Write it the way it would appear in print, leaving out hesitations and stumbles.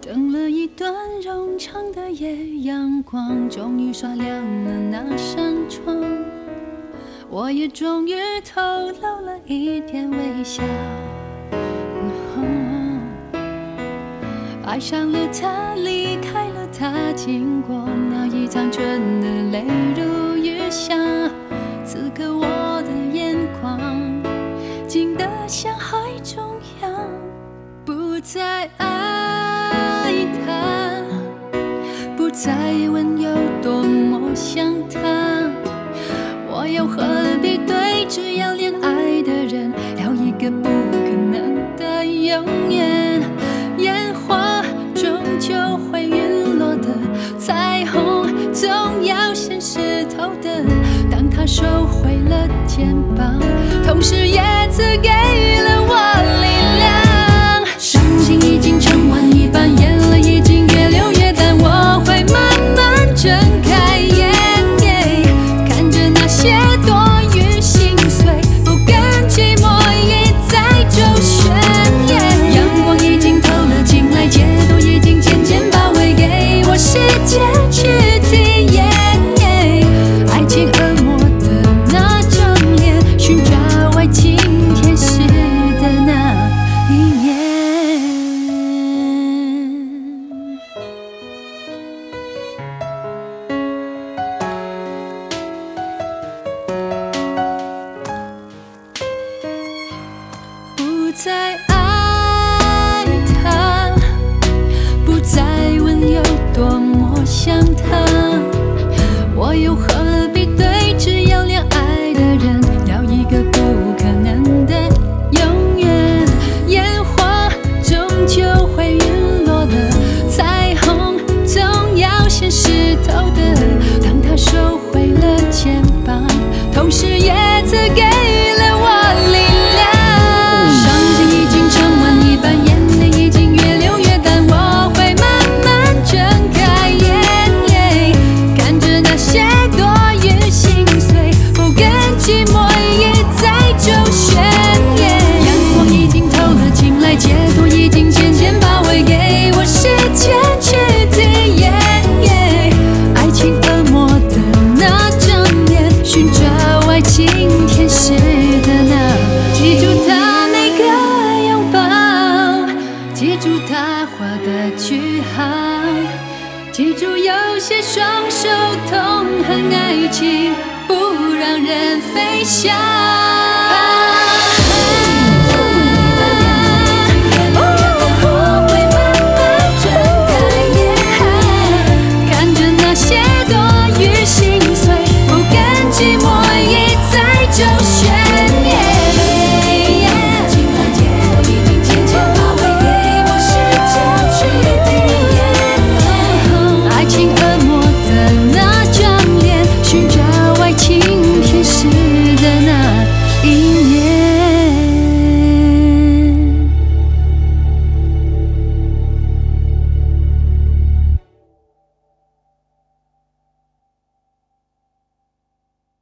等了一段冗长的夜，阳光终于刷亮了那扇窗，我也终于透露了一点微笑。爱上了他，离开了他，经过那一场春的泪如雨下，此刻我的眼眶静得像海中央，不再爱他，不再问有多么想他，我又何必对只要恋爱的人聊一个不可能的永远？烟花终究会陨落的，彩虹总要先湿透的。当他收回了肩膀，同时也赐给了我力量。伤心已经盛完一半，眼泪已经越流越淡，我会慢慢睁开眼，看着那些多余心碎，不甘寂寞一再周旋。阳光已经透了进来，街头已经渐渐包围，给我时间去体验爱情恶魔的那张脸，寻找爱情天使的那一面。不再爱他，不再问有多么想他，我又何必对只要恋爱的人聊一个不可能的永远？烟花终究会陨落的，彩虹总要先湿透的。当他收回了肩膀，同时也赐给了我力量。伤心已经盛完一半，眼泪已经越流越淡，我会慢慢睁开眼，看着那些多余心碎，不甘寂寞一再周旋。阳光已经透了进来，街头已经渐渐包围，给我时间去体验爱情恶魔的那张脸，寻找爱情天使的那。记住他每个拥抱，记住他画的句号，记住有些双手痛恨爱情，不让人飞翔。